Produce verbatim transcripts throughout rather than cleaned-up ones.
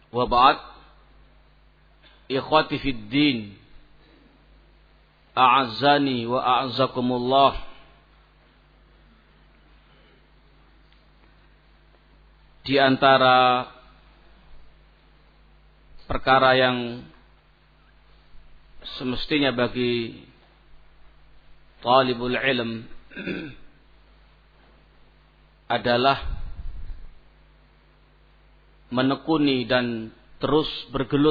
Wa ba'd, ikhwati fid din, a'azzani wa a'azzakumullah. Di antara perkara yang semestinya bagi talibul ilm adalah menekuni dan terus bergelut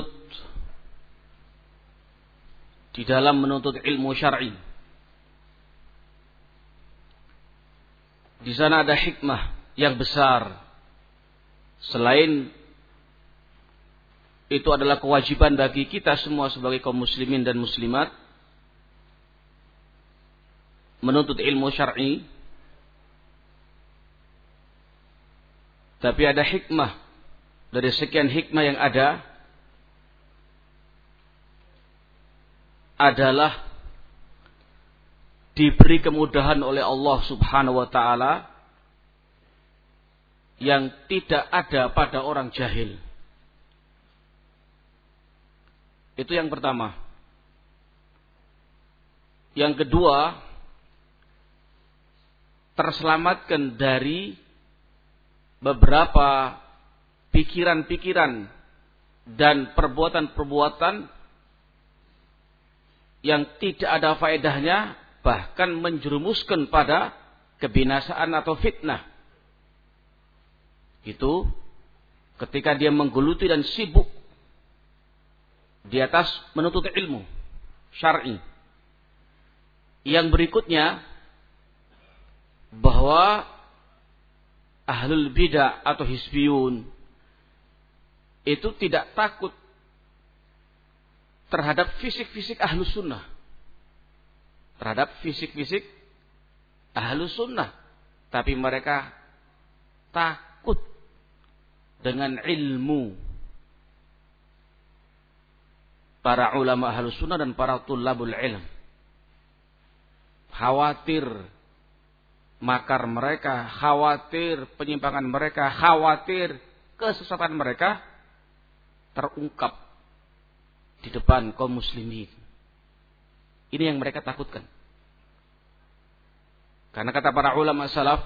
di dalam menuntut ilmu syar'i. Di sana ada hikmah yang besar. Selain itu adalah kewajiban bagi kita semua sebagai kaum muslimin dan muslimat menuntut ilmu syar'i. Tapi ada hikmah. Dari sekian hikmah yang ada adalah diberi kemudahan oleh Allah Subhanahu wa taala yang tidak ada pada orang jahil. Itu yang pertama. Yang kedua, terselamatkan dari beberapa pikiran-pikiran dan perbuatan-perbuatan yang tidak ada faedahnya, bahkan menjerumuskan pada kebinasaan atau fitnah. Itu ketika dia menggeluti dan sibuk di atas menuntut ilmu syar'i. Yang berikutnya, bahwa ahlul bidah atau hizbiyun itu tidak takut terhadap fisik-fisik ahlus sunnah. Terhadap fisik-fisik ahlus sunnah. Tapi mereka takut dengan ilmu para ulama ahlus sunnah dan para tulabul ilm. Khawatir makar mereka, khawatir penyimpangan mereka, khawatir kesesatan mereka terungkap di depan kaum muslimin. Ini yang mereka takutkan. Karena kata para ulama salaf,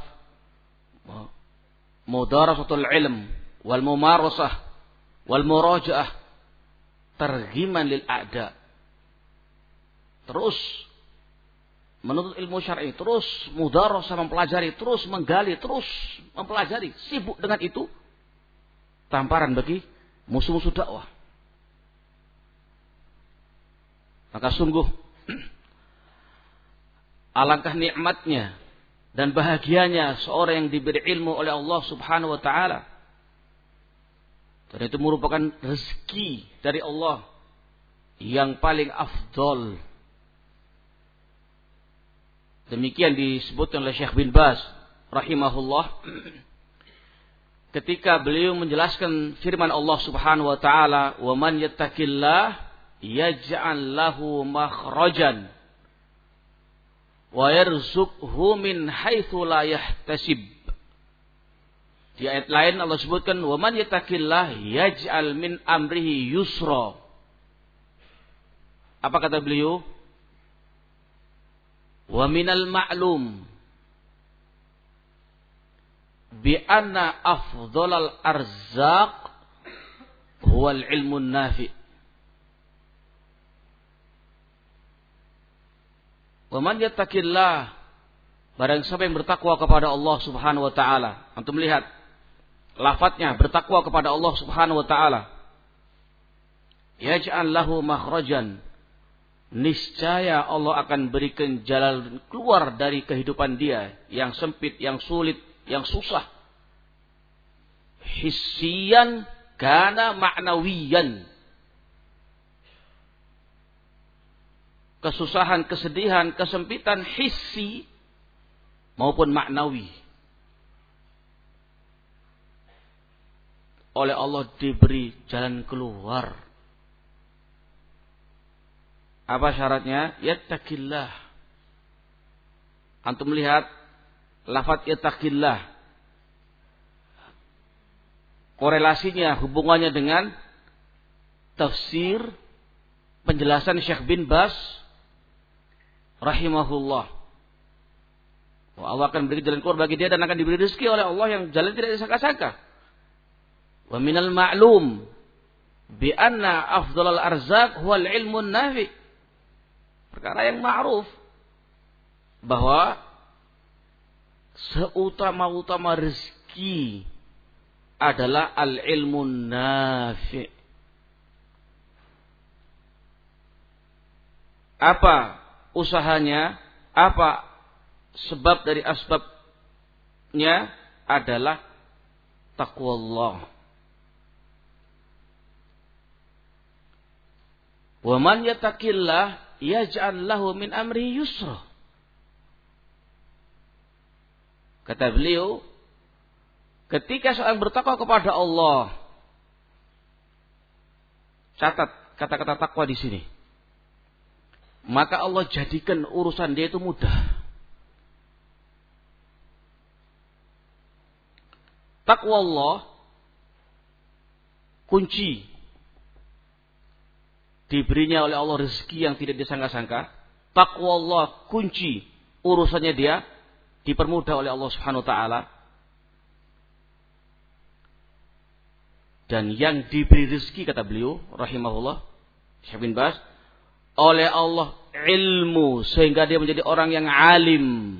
mudarasatul ilm wal mumarasah wal murajaah targhiman lil a'da. Terus menuntut ilmu syar'i, terus mudarasah mempelajari, terus menggali, terus mempelajari, sibuk dengan itu, tamparan bagi musuh-musuh dakwah. Maka sungguh alangkah nikmatnya dan bahagianya seorang yang diberi ilmu oleh Allah Subhanahu wa taala. Dan itu merupakan rezeki dari Allah yang paling afdol. Demikian disebutkan oleh Syekh bin Baz rahimahullah ketika beliau menjelaskan firman Allah Subhanahu wa taala, "Wa man yattaqillah yaj'al lahu makhrajan wa yarzuqhu min haitsu la yahtasib." Di ayat lain Allah sebutkan, "Wa man yattaqillah yaj'al min amrihi yusra." Apa kata beliau? "Wa minal ma'lum bi anna afdhalal arzaq huwal ilmun nafi." Wa man yattaqillah, barang siapa yang bertakwa kepada Allah Subhanahu wa taala. Antum lihat lafadznya, bertakwa kepada Allah Subhanahu wa taala. Yaj'al lahu makhrajan, niscaya Allah akan berikan jalan keluar dari kehidupan dia yang sempit, yang sulit, yang susah. Hissiyan kana ma'nawiyan. Kesusahan, kesedihan, kesempitan hissi maupun maknawi. Oleh Allah diberi jalan keluar. Apa syaratnya? Yattaqillah. Antum melihat lafaz yattaqillah. korelasinya, hubungannya dengan tafsir penjelasan Syekh bin Baz rahimahullah. Allah akan beri jalan keluar bagi dia dan akan diberi rezeki oleh Allah yang jalan tidak disangka-sangka. Wa minal ma'lum bi anna afdhalal arzaq huwal ilmun nafi. Perkara yang ma'ruf bahwa seutama-utama rezeki adalah al-ilmun nafi. Apa usahanya? Apa sebab dari asbabnya? Adalah taqwallah. Wa man yattaqillah yaj'al lahu min amri yusra. Kata beliau, ketika seorang bertakwa kepada Allah, catat kata-kata takwa di sini, maka Allah jadikan urusan dia itu mudah. Takwa Allah kunci diberinya oleh Allah rezeki yang tidak disangka-sangka. Takwa Allah kunci urusannya dia dipermudah oleh Allah Subhanahu wa taala. Dan yang diberi rezeki, kata beliau rahimahullah Syekh bin Baz, oleh Allah ilmu sehingga dia menjadi orang yang alim.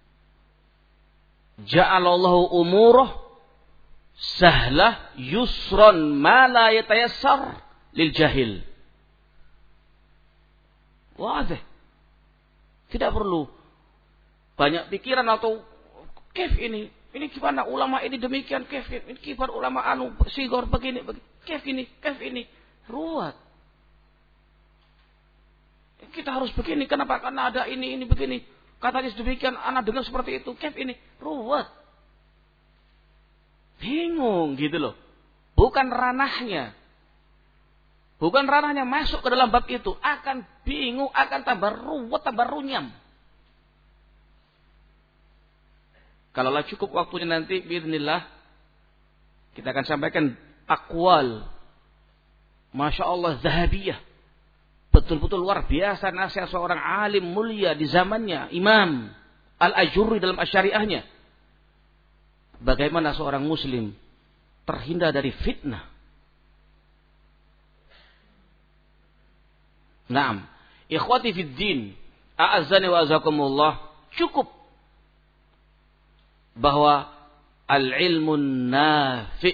Ja'alallahu umurah sahlah yusran ma la yatayassar lil jahil. Wadah. Tidak perlu banyak pikiran atau kef ini. Ini gimana ulama ini demikian, kef ini kibar ulama anu sigor begini, begini. Kef ini, kef ini. Ruwet. Kita harus begini, kenapa? Karena ada ini, ini begini. Katanya demikian, anak dengar seperti itu, kef ini. Ruwet. Bingung gitu loh. Bukan ranahnya. Bukan ranahnya masuk ke dalam bab itu. Akan bingung, akan tambah ruwet, tambah runyam. Kalaulah cukup waktunya nanti, biiznillah, kita akan sampaikan akwal. Masya Allah, zahabiyah. Betul-betul luar biasa nasihat seorang alim mulia di zamannya. Imam Al-Ajurri dalam asyariahnya. Bagaimana seorang muslim terhindar dari fitnah. Naam. Ikhwati fid din. A'azzani wa azakumullah. Cukup. Bahwa al-ilmun nafi'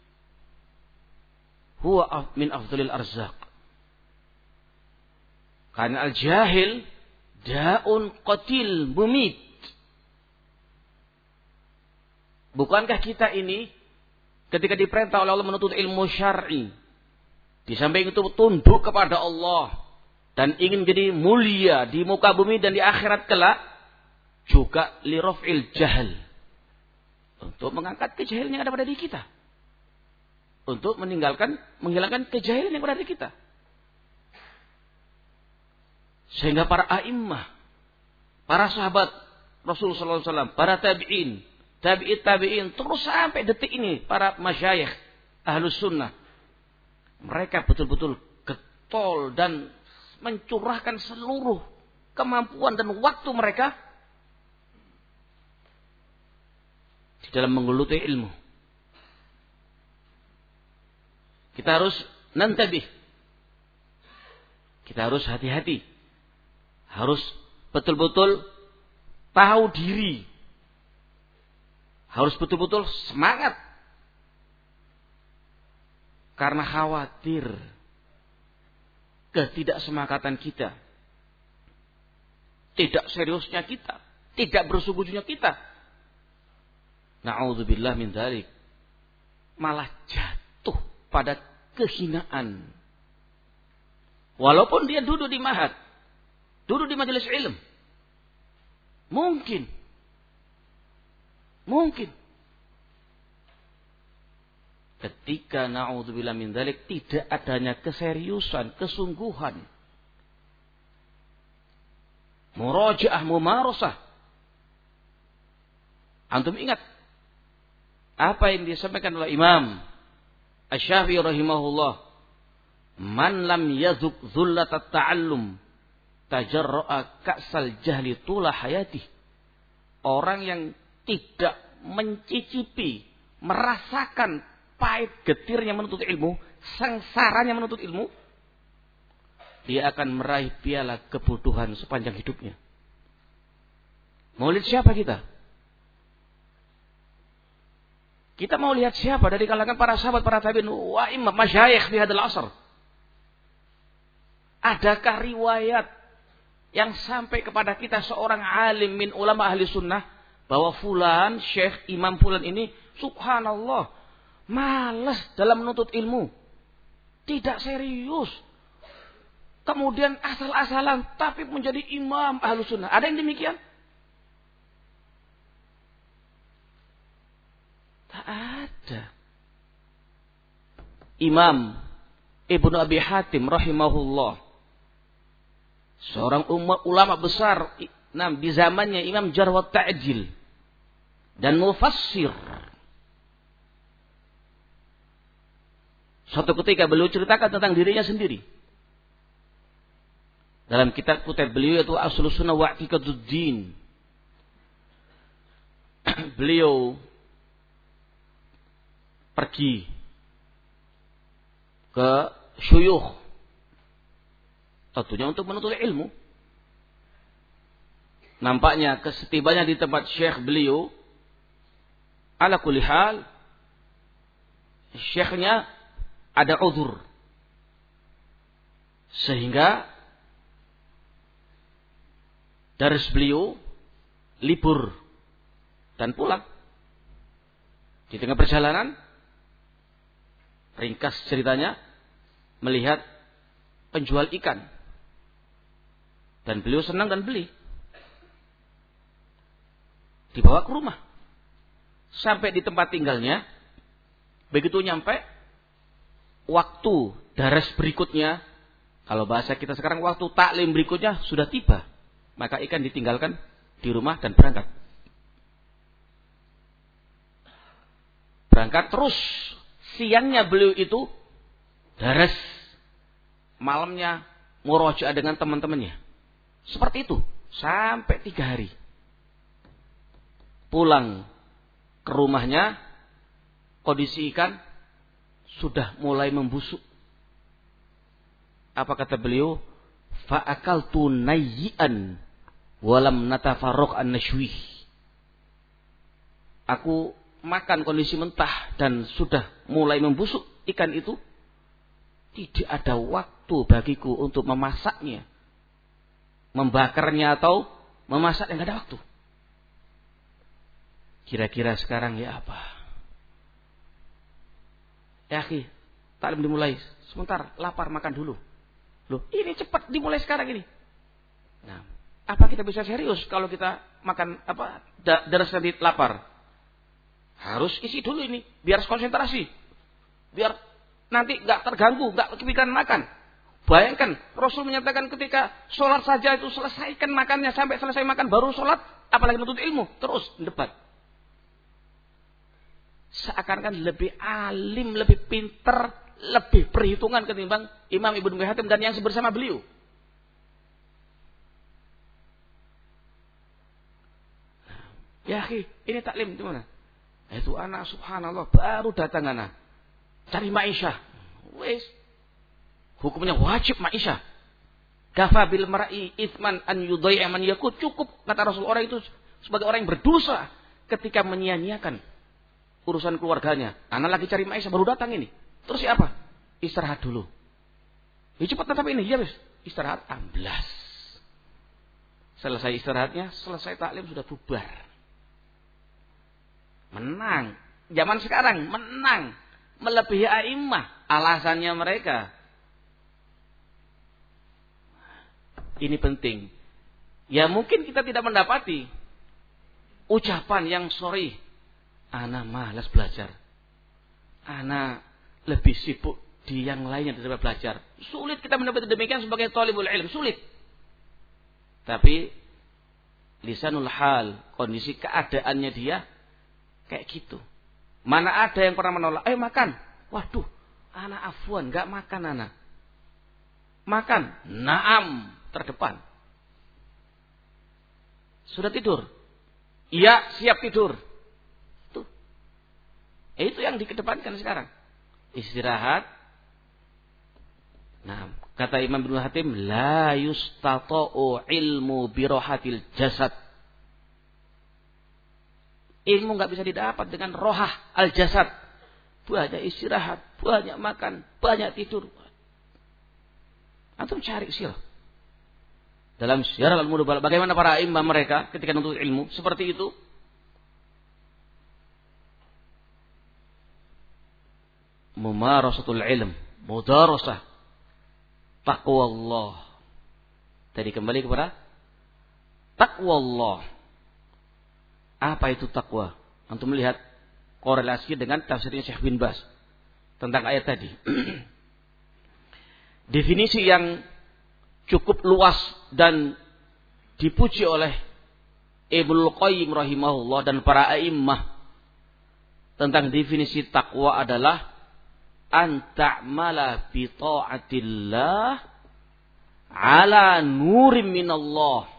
huwa min afdhalil arzaq. Karena al-jahil da'un qatil mumit. Bukankah kita ini ketika diperintah oleh Allah menuntut ilmu syar'i, di samping itu tunduk kepada Allah dan ingin jadi mulia di muka bumi dan di akhirat kelak, juga liraf'il jahl, untuk mengangkat kejahilan yang ada pada diri kita, untuk meninggalkan menghilangkan kejahilan yang ada pada diri kita. Sehingga para a'immah, para sahabat Rasulullah sallallahu alaihi wasallam, para tabi'in, tabi'it tabi'in, terus sampai detik ini para masyayikh ahlus sunnah, mereka betul-betul getol dan mencurahkan seluruh kemampuan dan waktu mereka di dalam menggeluti ilmu. Kita harus nantabih, kita harus hati-hati, harus betul-betul tahu diri, harus betul-betul semangat, karena khawatir ketidaksemangatan kita, tidak seriusnya kita, tidak bersungguh-sungguhnya kita. Na'udzubillah min dzalik, malah jatuh pada kehinaan. Walaupun dia duduk di ma'had, duduk di majelis ilmu, mungkin mungkin ketika na'udzubillah min dzalik tidak adanya keseriusan, kesungguhan, murajaah, mumarasah. Antum ingat apa yang disampaikan oleh Imam Asy-Syafi'i rahimahullah, man lam yazuk dhullatat ta'allum tajarra'a ka'sal jahli tula hayatih. Orang yang tidak mencicipi, merasakan pahit getirnya menuntut ilmu, sengsaranya menuntut ilmu, dia akan meraih piala kebodohan sepanjang hidupnya. Mau lihat siapa kita? Kita mau lihat siapa dari kalangan para sahabat, para tabi'in, wa imam masyayikh fi hadzal asr? Adakah riwayat yang sampai kepada kita seorang alim min ulama ahli sunnah bahwa fulan, syekh, imam fulan ini subhanallah malas dalam menuntut ilmu, tidak serius, kemudian asal-asalan tapi menjadi imam ahli sunnah? Ada yang demikian? Tak ada. Imam Ibnu Abi Hatim rahimahullah, seorang ulama besar nah, di zamannya Imam Jarh wa Ta'dil dan mufassir. Suatu ketika beliau ceritakan tentang dirinya sendiri. Dalam kitab-kitab beliau yaitu Aslus Sunnah wa I'tiqaduddin. Beliau pergi ke syuyukh, tentunya untuk menuntut ilmu. Nampaknya kesetibanya di tempat syekh beliau, ala kulli hal, syekhnya ada uzur, sehingga daris beliau libur dan pulang. Di tengah perjalanan, ringkas ceritanya, melihat penjual ikan. Dan beliau senang dan beli. Dibawa ke rumah. Sampai di tempat tinggalnya. Begitu nyampe, waktu daras berikutnya, kalau bahasa kita sekarang waktu taklim berikutnya sudah tiba. Maka ikan ditinggalkan di rumah dan berangkat. Berangkat terus. Siangnya beliau itu daras, malamnya murojaah dengan teman-temannya. Seperti itu sampai tiga hari. Pulang ke rumahnya, kondisi ikan sudah mulai membusuk. Apa kata beliau? Fa'akaltu nayyi'an walam natafarraq an-nashwih. Aku makan kondisi mentah dan sudah mulai membusuk ikan itu. Tidak ada waktu bagiku untuk memasaknya, membakarnya atau memasaknya, tidak ada waktu. Kira-kira sekarang ya apa? Ya akhi, taklim dimulai. Sebentar, lapar, makan dulu. Loh, ini cepat dimulai sekarang ini. Nah, apa kita bisa serius kalau kita makan apa daras nanti lapar? Harus isi dulu ini, biar konsentrasi. Biar nanti gak terganggu, gak kepikiran makan. Bayangkan, Rasul menyatakan ketika sholat saja itu selesaikan makannya, sampai selesai makan baru sholat, apalagi menuntut ilmu, terus debat. Seakan-akan lebih alim, lebih pinter, lebih perhitungan ketimbang Imam Ibnu Abi Hatim dan yang bersama beliau. Ya akhi, ini taklim di mana? Itu anak subhanallah baru datang anak. Cari ma'isyah. Wes. Hukumnya wajib ma'isyah. Kafa bil mar'i itsman an yudai'a man yakut. Cukup kata Rasul orang itu sebagai orang yang berdosa ketika menyia-nyiakan urusan keluarganya. Anak lagi cari ma'isyah baru datang ini. Terus siapa? Istirahat dulu. Ya cepat tetap ini. Ya wes. Istirahat amblas. Selesai istirahatnya, selesai taklim sudah bubar. Menang. Zaman sekarang menang. Melebihi a'immah. Alasannya mereka. Ini penting. Ya mungkin kita tidak mendapati ucapan yang sorry. Ana malas belajar. Ana lebih sibuk di yang lainnya daripada belajar. Sulit kita mendapati demikian sebagai thalibul ilm. Sulit. Tapi lisanul hal. Kondisi keadaannya dia kayak gitu. Mana ada yang pernah menolak, ayo makan. Waduh, afwan, enggak makan anak. Makan, naam, terdepan. Sudah tidur? Iya, siap tidur. Itu. Eh, itu yang dikedepankan sekarang. Istirahat. Nah, kata Imam Ibnu Hatim, la yustata'u ilmu birohatil jasad. Ilmu enggak bisa didapat dengan rohah al-jasad. Banyak istirahat, banyak makan, banyak tidur. Antum cari sirah. Dalam sirah al-Mudabbal, bagaimana para imam mereka ketika menuntut ilmu seperti itu? Mumarasatul ilm, mudarasah, taqwa Allah. Tadi kembali kepada taqwa Allah. Apa itu taqwa? Antum melihat korelasi dengan tafsirnya Syekh bin Baz tentang ayat tadi. Definisi yang cukup luas dan dipuji oleh Ibnul Qayyim rahimahullah dan para a'immah tentang definisi takwa adalah an ta'mala bi ta'atillah ala nurim minallah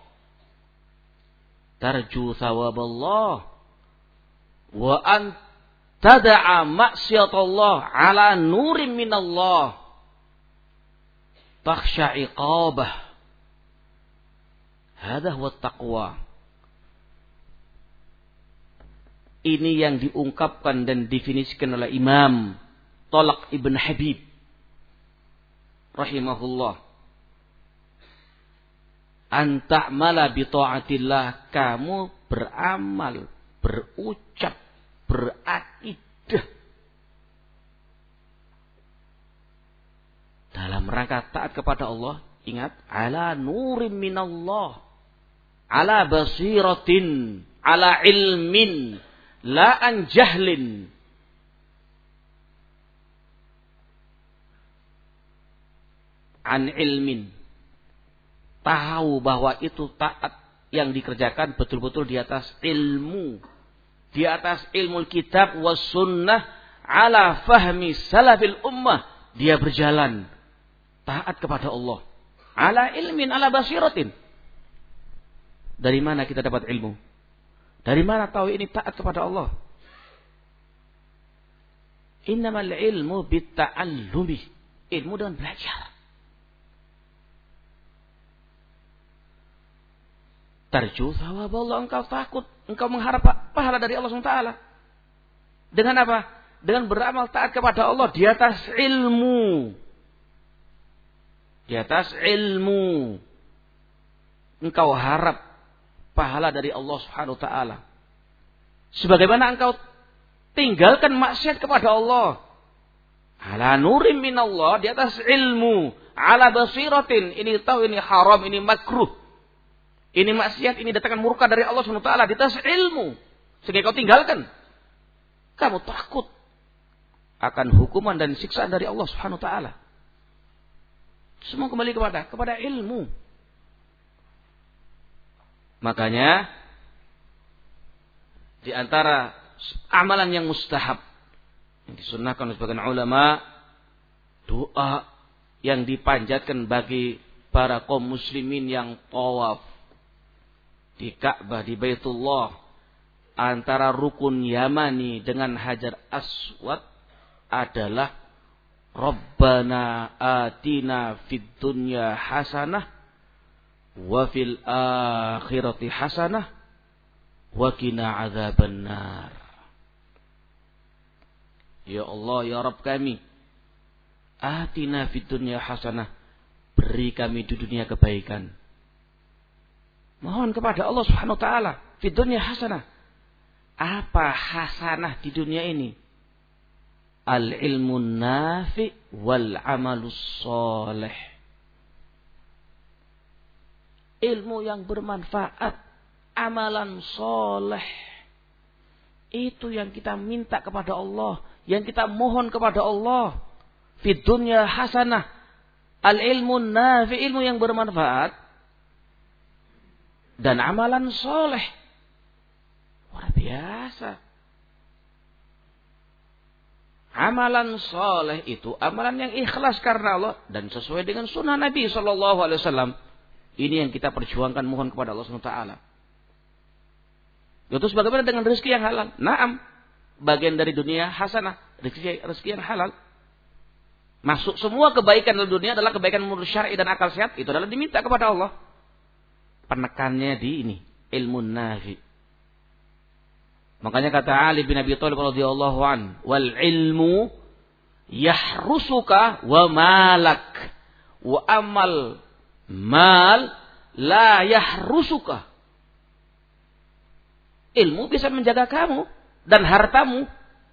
tarju thawaballah wa an tada'a maksiatallah ala nurim minallah takhsha iqabah. Hadha huwa taqwa. Ini yang diungkapkan dan definisikan oleh Imam Talaq Ibn Habib rahimahullah. An ta'mala bi ta'atillah, kamu beramal, berucap, berakidah dalam rangka taat kepada Allah. Ingat, ala nurim minallah, ala basiratin, ala ilmin, la an jahlin. An ilmin, tahu bahwa itu taat yang dikerjakan betul-betul di atas ilmu, di atas ilmu kitab was sunnah, ala fahmi salafil ummah. Dia berjalan taat kepada Allah ala ilmin, ala basiratin. Dari mana kita dapat ilmu? Dari mana tahu ini taat kepada Allah? Innamal ilmu bitta'allumi, ilmu dengan belajar. Tarju thawaballah, engkau takut, engkau mengharap pahala dari Allah subhanahu wa taala. Dengan apa? Dengan beramal taat kepada Allah di atas ilmu. Di atas ilmu. Engkau harap pahala dari Allah subhanahu wa taala. Sebagaimana engkau tinggalkan maksiat kepada Allah. Ala nurim minallah, di atas ilmu. Ala basiratin, ini tahu ini haram, ini makruh. Ini maksiat, ini datangkan murka dari Allah subhanahu wa taala di atas ilmu. Sehingga kau tinggalkan. Kamu takut akan hukuman dan siksaan dari Allah subhanahu wa taala. Semua kembali kepada kepada ilmu. Makanya di antara amalan yang mustahab yang disunnahkan oleh sebagian ulama, doa yang dipanjatkan bagi para kaum muslimin yang tawaf di Ka'bah, di Baitullah, antara rukun Yamani dengan Hajar Aswad adalah Rabbana atina fid dunya hasanah wa fil akhirati hasanah wa qina adzabannar. Ya Allah, ya Rabb kami, atina fid dunya hasanah, beri kami di dunia kebaikan. Mohon kepada Allah Subhanahu wa taala, fid dunya hasanah. Apa hasanah di dunia ini? Al-ilmu nafi wal amalus soleh. Ilmu yang bermanfaat, amalan soleh. Itu yang kita minta kepada Allah, yang kita mohon kepada Allah. Fid dunya hasanah. Al-ilmu nafi, ilmu yang bermanfaat, dan amalan soleh. Luar biasa. Amalan soleh itu amalan yang ikhlas karena Allah dan sesuai dengan sunnah Nabi Shallallahu Alaihi Wasallam. Ini yang kita perjuangkan, mohon kepada Allah Subhanahu Wa Taala. Itu bagaimana dengan rezeki yang halal? Naam, bagian dari dunia hasanah, rezeki, rezeki yang halal. Masuk semua kebaikan dalam dunia adalah kebaikan menurut syar'i dan akal sehat. Itu adalah diminta kepada Allah. Penekannya di ini, ilmu nafi. Makanya kata Ali bin Abi Thalib radhiyallahu an, wal ilmu yahrusuka wa malak wa amal mal la yahrusuka. Ilmu bisa menjaga kamu dan hartamu.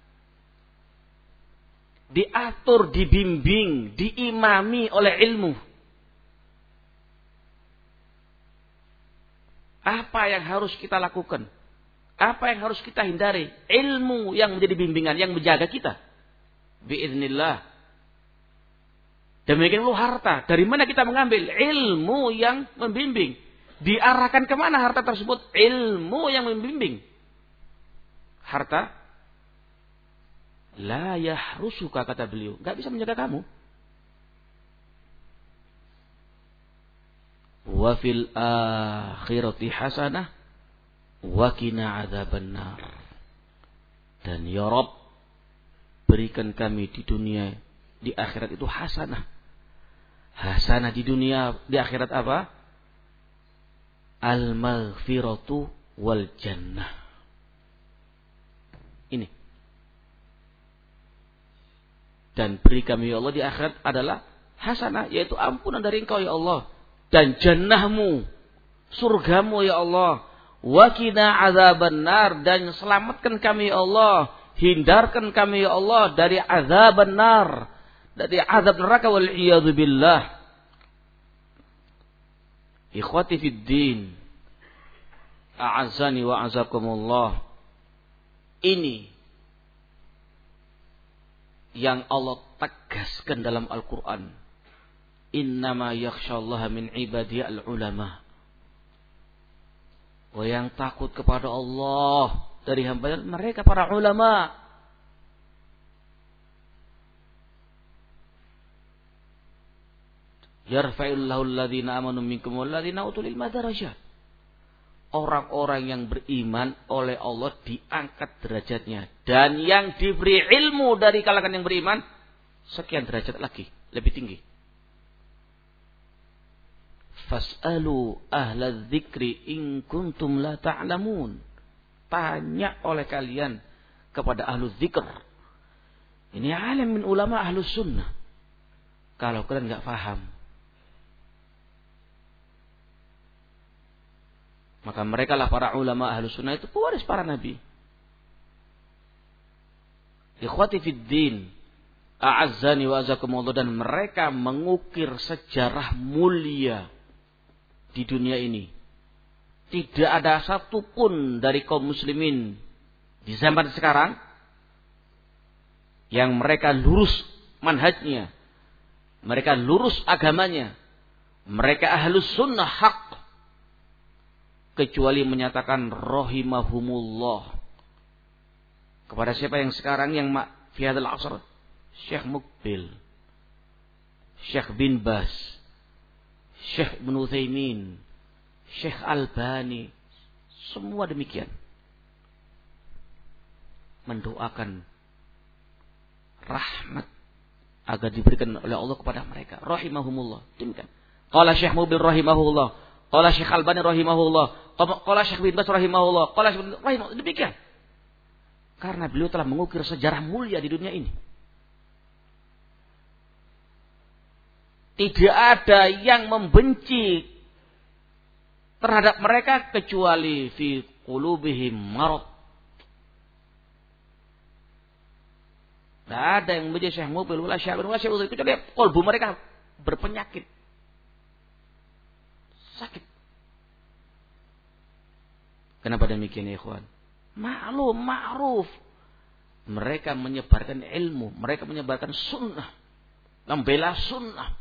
Diatur, dibimbing, diimami oleh ilmu. Apa yang harus kita lakukan? Apa yang harus kita hindari? Ilmu yang menjadi bimbingan, yang menjaga kita. Biiznillah. Demikian pula harta. Dari mana kita mengambil? Ilmu yang membimbing. Diarahkan kemana harta tersebut? Ilmu yang membimbing. Harta. La yahrusuka, kata beliau. Gak bisa menjaga kamu. Wa fil akhirati hasanah. Wa qina adzabannar. Dan ya Rabb, berikan kami di dunia, di akhirat itu hasanah. Hasanah di dunia, di akhirat apa? Al-maghfiratu wal jannah. Ini. Dan beri kami ya Allah di akhirat adalah hasanah, yaitu ampunan dari Engkau ya Allah, dan jannahmu, surgamu ya Allah. Wa qina adzabannar, dan selamatkan kami ya Allah, hindarkan kami ya Allah dari azaban nar, dari azab neraka, wal iyadzu billah. Ikhwati fid din, a'azzani wa azakumullah. Ini yang Allah tegaskan dalam Al-Quran. Innama yakhshallaha min ibadihi al-ulama. Wa yang takut kepada Allah dari hamba mereka para ulama. Yarfa'illahu alladhina amanu minkum walladhina utul ilma darajat. Orang-orang yang beriman oleh Allah diangkat derajatnya, dan yang diberi ilmu dari kalangan yang beriman sekian derajat lagi, lebih tinggi. Fas'alu ahla dzikri in kuntum la ta'lamun. Tanya oleh kalian kepada ahlu dzikr. Ini alim min ulama ahlu sunnah. Kalau kalian enggak paham, maka mereka lah para ulama ahlu sunnah, itu pewaris para nabi. Ikhwati fid din, a'azzani wa azakumullah. Dan mereka mengukir sejarah mulia di dunia ini. Tidak ada satupun dari kaum muslimin di zaman sekarang yang mereka lurus manhajnya, mereka lurus agamanya, mereka ahlus sunnah haq, kecuali menyatakan rahimahumullah kepada siapa yang sekarang yang fi hadzal asr, Syekh Mukbil, Syekh bin Bas, Syekh Ibnu Utsaimin, Syekh Albani, semua demikian mendoakan rahmat agar diberikan oleh Allah kepada mereka. Rahimahumullah. Demikian. Qala Syekh Mukbil rahimahullah, qala Syekh Albani rahimahullah, qala Syekh bin Bas rahimahullah, qala Syekh rahimahullah. Demikian. Karena beliau telah mengukir sejarah mulia di dunia ini. Tidak ada yang membenci terhadap mereka kecuali fi qulubihim marad. Tidak ada yang membenci Syekh Mukbil wala Syekh bin Bas kecuali kalbu mereka berpenyakit, sakit. Kenapa demikian ya ikhwan? Maklum, ma'ruf. Mereka menyebarkan ilmu, mereka menyebarkan sunnah, membela sunnah.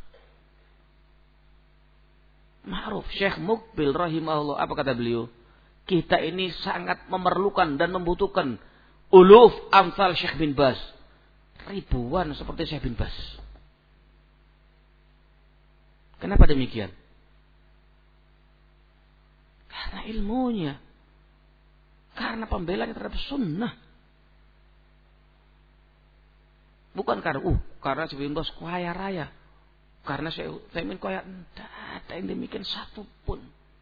Ma'ruf. Syekh Mukbil rahimahullah, apa kata beliau? Kita ini sangat memerlukan dan membutuhkan uluf amsal Syekh bin Bas, ribuan seperti Syekh bin Bas. Kenapa demikian? Karena ilmunya. Karena pembelanya terhadap sunnah. Bukan karena, uh, karena Syekh bin Bas kaya raya. Karena Syekh Utsaimin kaya, tidak ada yang demikian satu pun.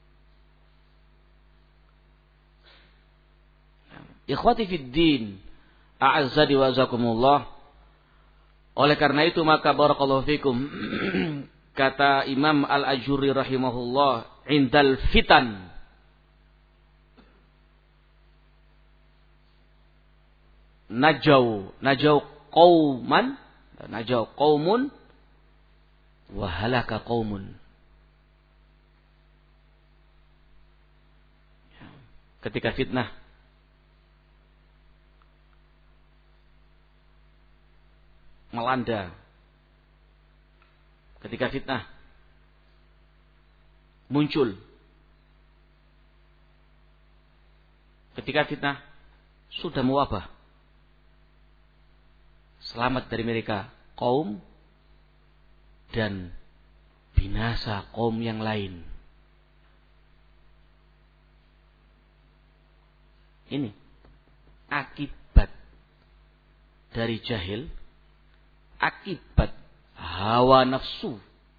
Ikhwati fid din, a'azzani wa azakumullah. Oleh karena itu maka barakallahu fikum, kata Imam Al-Ajurri rahimahullah, indal fitan najau najau qauman najau qaumun wa halaka qaumun. Ketika fitnah melanda, ketika fitnah muncul, ketika fitnah sudah mewabah, selamat dari mereka kaum dan binasa kaum yang lain. Ini akibat dari jahil, akibat hawa nafsu.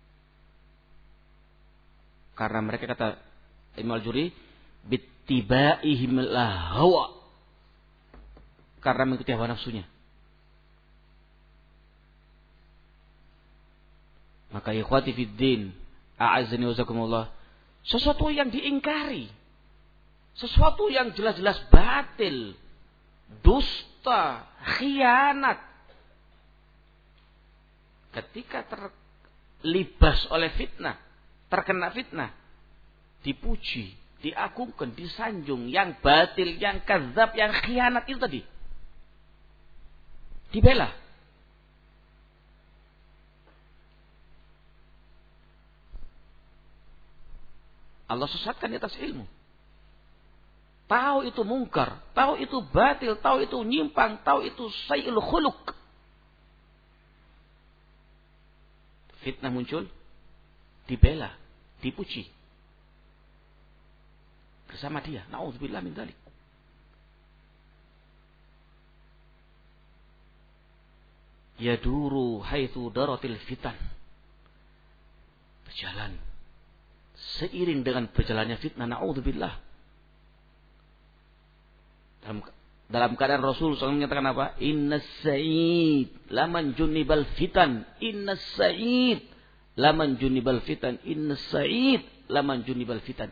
Karena mereka kata Imam Al-Juri, bittibaihim hawa, karena mengikuti hawa nafsunya. Maka ikhwati fid din, a'azzani wa jazakumullah, sesuatu yang diingkari, sesuatu yang jelas-jelas batil, dusta, khianat, ketika terlibas oleh fitnah, terkena fitnah, dipuji, diagungkan, disanjung, yang batil, yang kadzab, yang khianat itu tadi dibela. Allah sesatkan di atas ilmu. Tahu itu mungkar, tahu itu batil, tahu itu nyimpang, tahu itu sayyi'ul khuluq. Fitnah muncul, dibela, dipuji bersama dia. Na'udzubillah min dzalik. Yaduru haitsu daratil fitan. Berjalan seiring dengan berjalannya fitnah. Na'udzubillah. Dalam, dalam keadaan Rasul shallallahu alaihi wasallam menyatakan apa? Inna sa'id laman junibal fitan. Inna sa'id laman junibal fitan. Inna sa'id laman junibal fitan.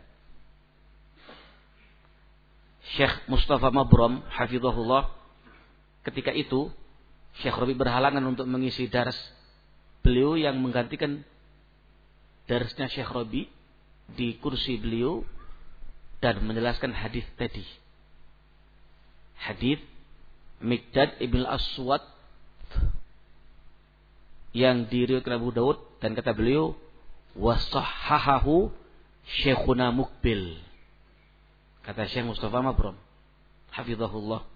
Syekh Mustafa Mabram hafizahullah, ketika itu Syekh Rabi berhalangan untuk mengisi dars beliau yang menggantikan darsnya Syekh Rabi di kursi beliau dan menjelaskan hadis tadi. Hadis Miqdad ibn Aswad yang diriwayatkan Abu Daud, dan kata beliau wasahhahahu Syekhuna Mukbil. Kata Syekh Mustafa Mabram hafizahullah,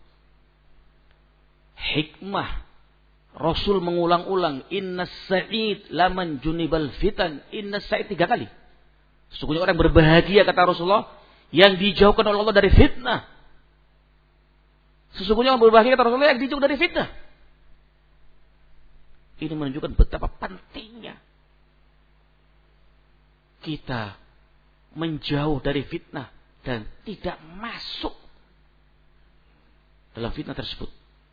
hikmah Rasul mengulang-ulang inna sa'id laman junibal fitan. Inna sa'id tiga kali. Sesungguhnya orang berbahagia, kata Rasulullah, yang dijauhkan oleh Allah dari fitnah. Sesungguhnya orang berbahagia, kata Rasulullah, yang dijauh dari fitnah. Ini menunjukkan betapa pentingnya kita menjauh dari fitnah dan tidak masuk dalam fitnah tersebut.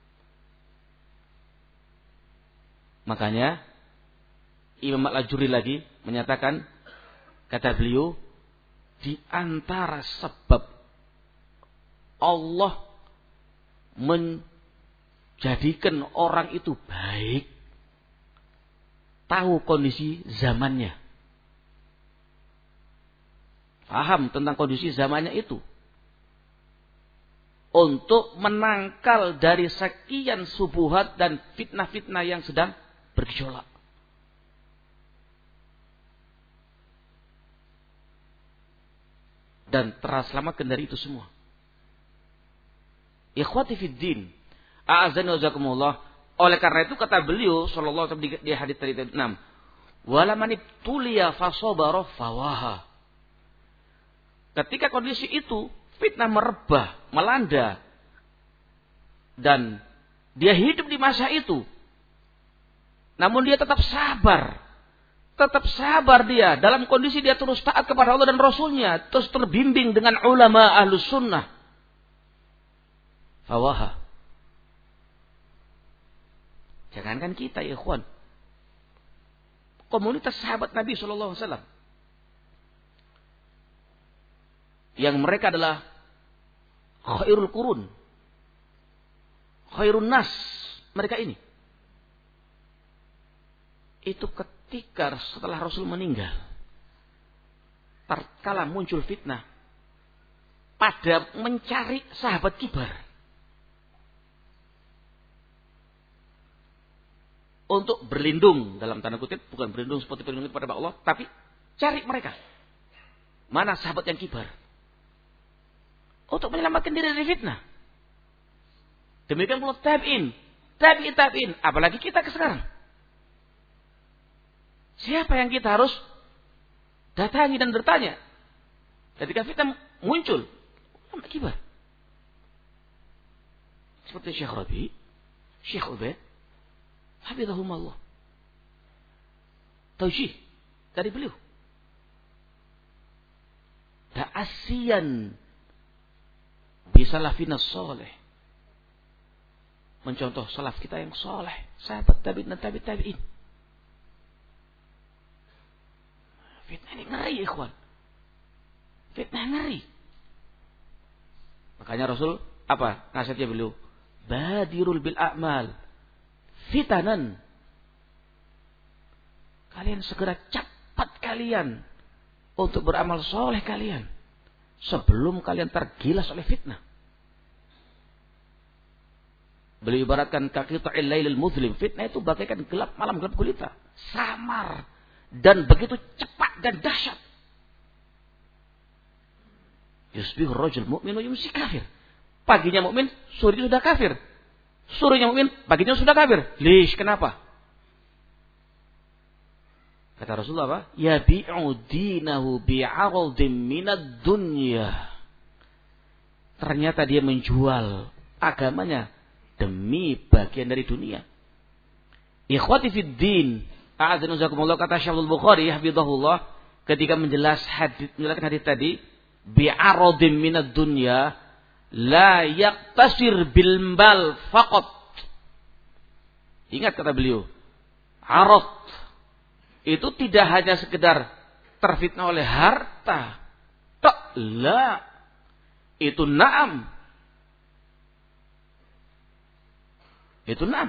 Makanya Imam Al-Ajurri lagi menyatakan, kata beliau, di antara sebab Allah menjadikan orang itu baik, tahu kondisi zamannya, paham tentang kondisi zamannya itu, untuk menangkal dari sekian subuhat dan fitnah-fitnah yang sedang bergejolak. Dan terselamatkan dari itu semua. Ikhwati fid din, a'azzani wa jazakumullah, Oleh karena itu kata beliau sallallahu alaihi wasallam di hadits tadi enam, wala man ibtuliya fasabara fawaha. Ketika kondisi itu fitnah merebah, melanda dan dia hidup di masa itu, namun dia tetap sabar. Tetap sabar dia dalam kondisi dia terus taat kepada Allah dan Rasulnya, terus terbimbing dengan ulama ahlus sunnah. Fawaha. Jangankan kita ya ikhwan. Komunitas sahabat Nabi shallallahu alaihi wasallam. Yang mereka adalah khairul qurun. Khairun nas. Mereka ini. Itu ketika setelah Rasul meninggal. Tatkala muncul fitnah. Pada mencari sahabat kibar. Untuk berlindung dalam tanda kutip, bukan berlindung seperti berlindung kepada Allah, tapi cari mereka. Mana sahabat yang kibar? Untuk menyelamatkan diri dari fitnah. Demikian pula tabi'in, tabi'in tabi'in, apalagi kita ke sekarang. Siapa yang kita harus datangi dan bertanya ketika fitnah muncul? Ulama kibar. Seperti Syekh Rabi, Syekh Ubaid, hafizahumullah. Tausyih dari beliau. Ta'asiyan bisalafina soleh. Mencontoh salaf kita yang soleh. Sahabat tabi'in dan tabi'in tabi'in. Fitnah ini ngeri ikhwan. Fitnah ngeri. Makanya Rasul apa nasihatnya beliau? Badirul bil a'mal fitanan. Kalian segera cepat kalian untuk beramal soleh kalian sebelum kalian tergilas oleh fitnah. Beliau ibaratkan kaqita'il lailil muzlim. Fitnah itu bagaikan gelap malam gelap gulita, samar dan begitu cepat dan dahsyat. Yusbihu rajul mu'min wa yumsi kafir. Paginya mukmin, sorenya sudah kafir. Sorenya mukmin, paginya sudah kafir. Lish, kenapa? Kata Rasulullah apa? Yabi'u dinahu bi'aradin minad dunya. Ternyata dia menjual agamanya demi bagian dari dunia. Ikhwati fid din, a'adzana jazakumullah, kata Syaikhul Bukhari hafizahullah ketika menjelas hadis, menjelaskan hadis tadi, bi'aradin minad dunya la yaktasir bil mal faqat. Ingat kata beliau, arad itu tidak hanya sekedar terfitnah oleh harta. Tak, la. Itu na'am. Itu na'am.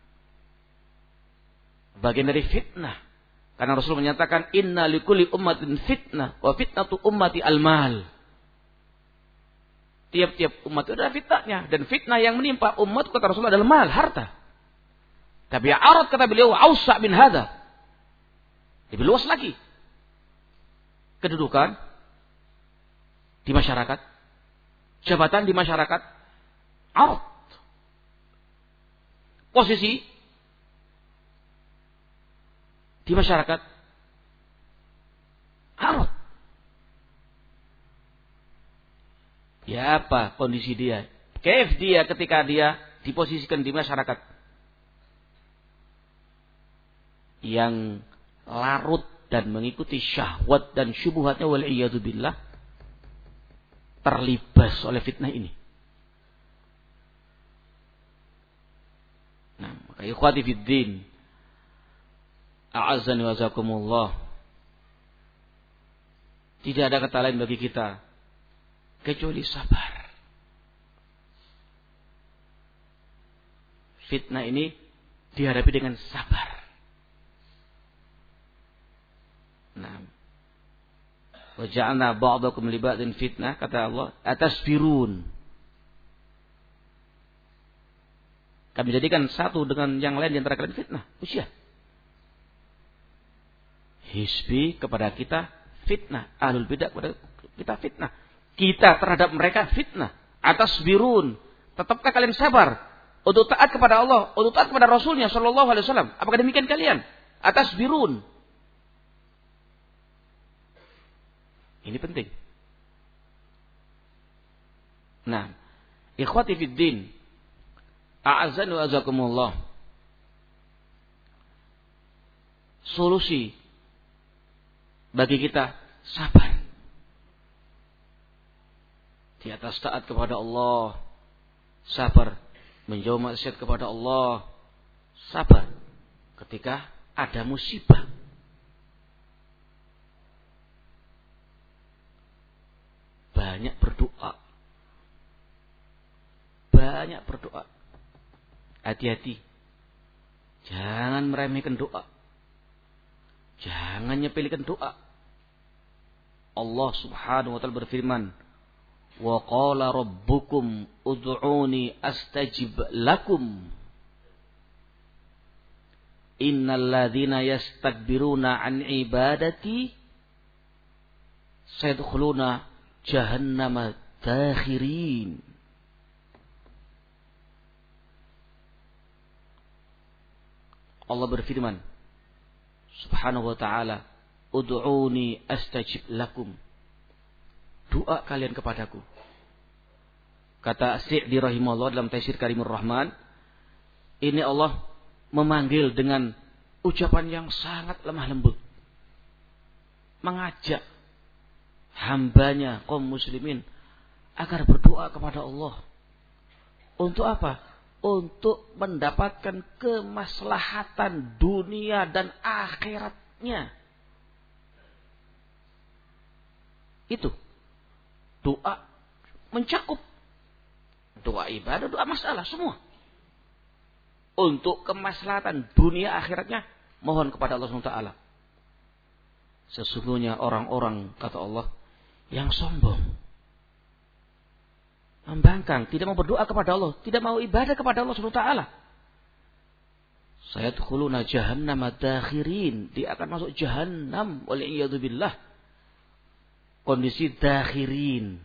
Bagian dari fitnah. Karena Rasul menyatakan inna likulli ummatin fitnah wa fitnatu ummati al-mal. Tiap-tiap umat itu ada fitnahnya, dan fitnah yang menimpa umat kata Rasul adalah mal, harta. Tapi arad kata beliau ausa min hadza. Lebih luas lagi. Kedudukan di masyarakat, jabatan di masyarakat, arad. Posisi di masyarakat, arad. Ya apa kondisi dia? Kaif dia ketika dia diposisikan di masyarakat yang larut dan mengikuti syahwat dan syubhatnya wal'iyadu billah, terlibas oleh fitnah ini. Nah, maka ikhwati fid din, a'azzani wa jazakumullah, tidak ada kata lain bagi kita kecuali sabar. Fitnah ini dihadapi dengan sabar. Nah, wa ja'alna ba'dakum li ba'din fitnah, kata Allah, atasbirun. Kami jadikan satu dengan yang lain di antara kalian fitnah, usia. Hizbi kepada kita fitnah, ahlul bidah kepada kita fitnah. Kita terhadap mereka fitnah. Atasbirun, tetapkah kalian sabar? untuk taat kepada Allah, untuk taat kepada Rasulnya Shallallahu Alaihi Wasallam. Apakah demikian kalian? Atas birun. Ini penting. Nah, ikhwati fid din, a'azzani wa azakumullah. Solusi bagi kita sabar di atas taat kepada Allah, sabar menjauh maksiat kepada Allah, sabar ketika ada musibah. Banyak berdoa. Banyak berdoa. Hati-hati. Jangan meremehkan doa. Jangan nyepelekan doa. Allah Subhanahu wa taala berfirman, "Wa qala rabbukum ud'uni astajib lakum. Innal ladzina yastakbiruna an ibadati sayadkhuluna jahannama dakhirin." Allah berfirman Subhanahu wa ta'ala, "Ud'uni astajib lakum." Doa kalian kepadaku. Kata Sa'di rahimahullah dalam Tafsir Karimur Rahman, ini Allah memanggil dengan ucapan yang sangat lemah lembut, mengajak hambanya kaum muslimin agar berdoa kepada Allah. Untuk apa? Untuk mendapatkan kemaslahatan dunia dan akhiratnya. Itu doa mencakup doa ibadah, doa masalah semua. Untuk kemaslahatan dunia akhiratnya, mohon kepada Allah subhanahu wa taala. Sesungguhnya orang-orang, kata Allah, yang sombong, membangkang, tidak mau berdoa kepada Allah, tidak mau ibadah kepada Allah subhanahu wa taala, sayadkhuluna jahannama dakhirin, dia akan masuk jahannam, wal iyadu billah. Kondisi dakhirin,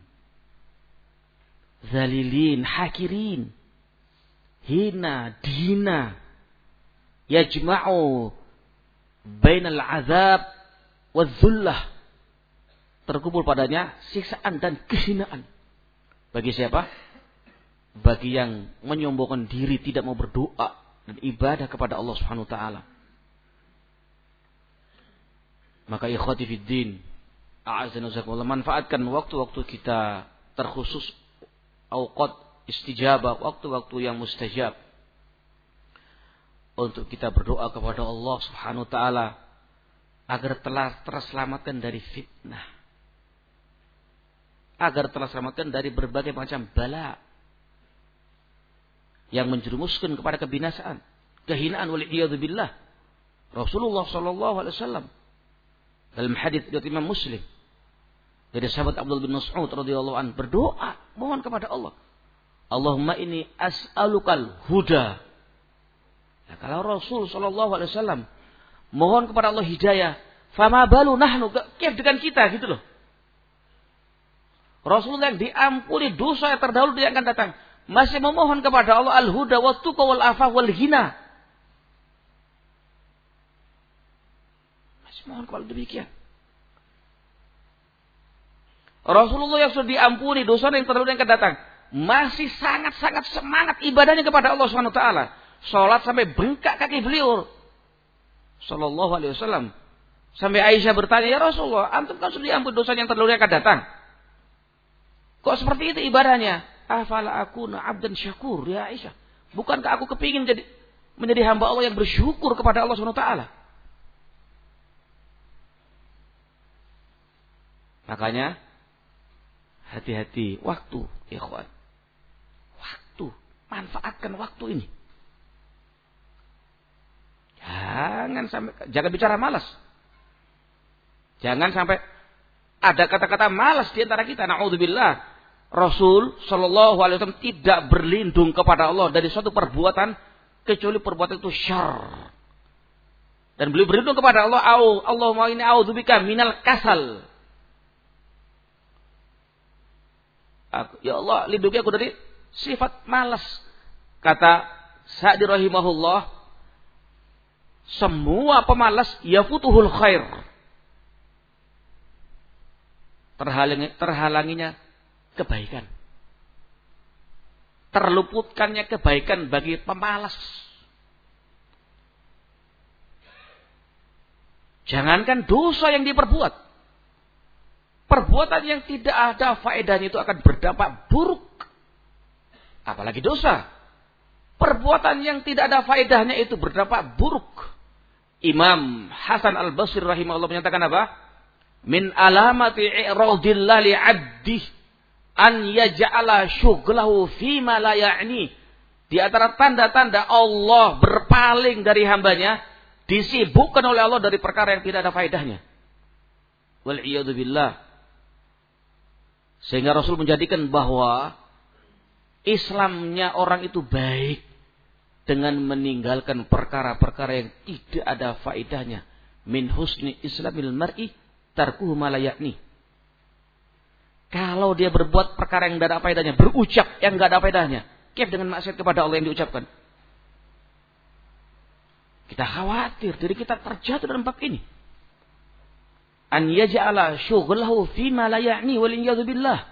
zalilin, hakirin, hina, dina, yajma'u bainal azab wa dhullah, terkumpul padanya siksaan dan kehinaan. Bagi siapa? Bagi yang menyombongkan diri, tidak mau berdoa dan ibadah kepada Allah Subhanahu wa taala. Maka ikhwati fid din, a'azzani wajazakumullah, manfaatkan waktu-waktu kita terkhusus, auqat istijabah, waktu-waktu yang mustajab, untuk kita berdoa kepada Allah Subhanahu wa taala agar telah terselamatkan dari fitnah, agar telah terselamatkan dari berbagai macam bala yang menjerumuskan kepada kebinasaan, kehinaan, wal iyadu billah. Rasulullah sallallahu alaihi wasallam dalam hadis riwayat Imam Muslim dari sahabat Abdullah bin Mas'ud radhiyallahu anhu berdoa, mohon kepada Allah, Allahumma inni as'alukal huda. Nah, kalau Rasul sallallahu alaihi wasallam mohon kepada Allah hidayah, fama balu nahnu, kif dengan kita gitu loh. Rasulullah yang diampuni dosa yang terdahulu dia akan datang, masih memohon kepada Allah al-huda wa tuqa wal afaf wal ghina. Masih mohon kepada demikian. Rasulullah yang sudah diampuni dosa yang terdahulu yang akan datang, masih sangat-sangat semangat ibadahnya kepada Allah Subhanahu wa taala. Salat sampai bengkak kaki beliau sallallahu alaihi wasallam. Sampai Aisyah bertanya, "Ya Rasulullah, antum kan sudah diampuni dosa yang terdahulu yang akan datang. Kok seperti itu ibadahnya?" "Afala akuna abdan syakur ya Aisyah." Bukankah aku kepingin jadi menjadi hamba Allah yang bersyukur kepada Allah Subhanahu wa taala? Makanya hati-hati waktu, ikhwan. Waktu, manfaatkan waktu ini. Jangan sampai jangan bicara malas. Jangan sampai ada kata-kata malas di antara kita. Na'udzubillah. Rasul sallallahu alaihi wasallam tidak berlindung kepada Allah dari suatu perbuatan kecuali perbuatan itu syarr. Dan beliau berlindung kepada Allah, Allahumma inni a'udzubika minal kasal. Aku, ya Allah, lindungi aku dari sifat malas. Kata Sa'di rahimahullah, semua pemalas yafutuhul khair. Terhalangi, terhalanginya kebaikan. Terluputkannya kebaikan bagi pemalas. Jangankan dosa yang diperbuat. Perbuatan yang tidak ada faedahnya itu akan berdampak buruk. Apalagi dosa. Perbuatan yang tidak ada faedahnya itu berdampak buruk. Imam Hasan Al-Basri rahimahullah menyatakan apa? Min alamati i'radillah li'abdih an yaj'ala syughlahu fima la ya'ni. Di antara tanda-tanda Allah berpaling dari hambanya, disibukkan oleh Allah dari perkara yang tidak ada faedahnya. Wal iyadu billah. Sehingga Rasul menjadikan bahwa Islamnya orang itu baik dengan meninggalkan perkara-perkara yang tidak ada faedahnya. Min husni islamil mar'i tarkuhu ma la ya'ni. Kalau dia berbuat perkara yang tidak ada faedahnya, berucap yang tidak ada faedahnya, kif dengan maksiat kepada Allah yang diucapkan. Kita khawatir diri kita terjatuh dalam bab ini. An yaj'ala syughlahu fi ma la ya'ni wal iyadu billah.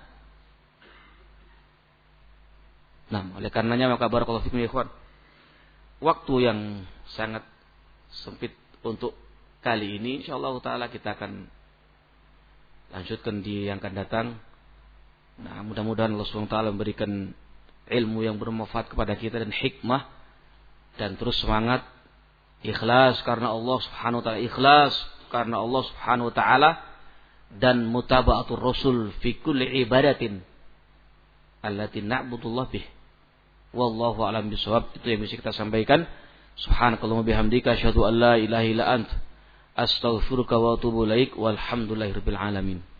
Nah, oleh karenanya maka barakallahu fikum ya ikhwan. Waktu yang sangat sempit untuk kali ini, insyaallah taala kita akan lanjutkan di yang akan datang. Nah, mudah-mudahan Allah subhanahu wa taala memberikan ilmu yang bermanfaat kepada kita dan hikmah, dan terus semangat ikhlas karena Allah subhanahu wa taala, ikhlas karena Allah subhanahu wa ta'ala, dan mutaba'atul rasul fi kulli ibadatin allati na'budullah bih. Wallahu a'lam bishawab. Itu yang bisa kita sampaikan. Subhanakallahumma bihamdika asyhadu an la ilaha illa ant astaghfiruka wa atubu ilaik. Walhamdulillahirabbil alamin.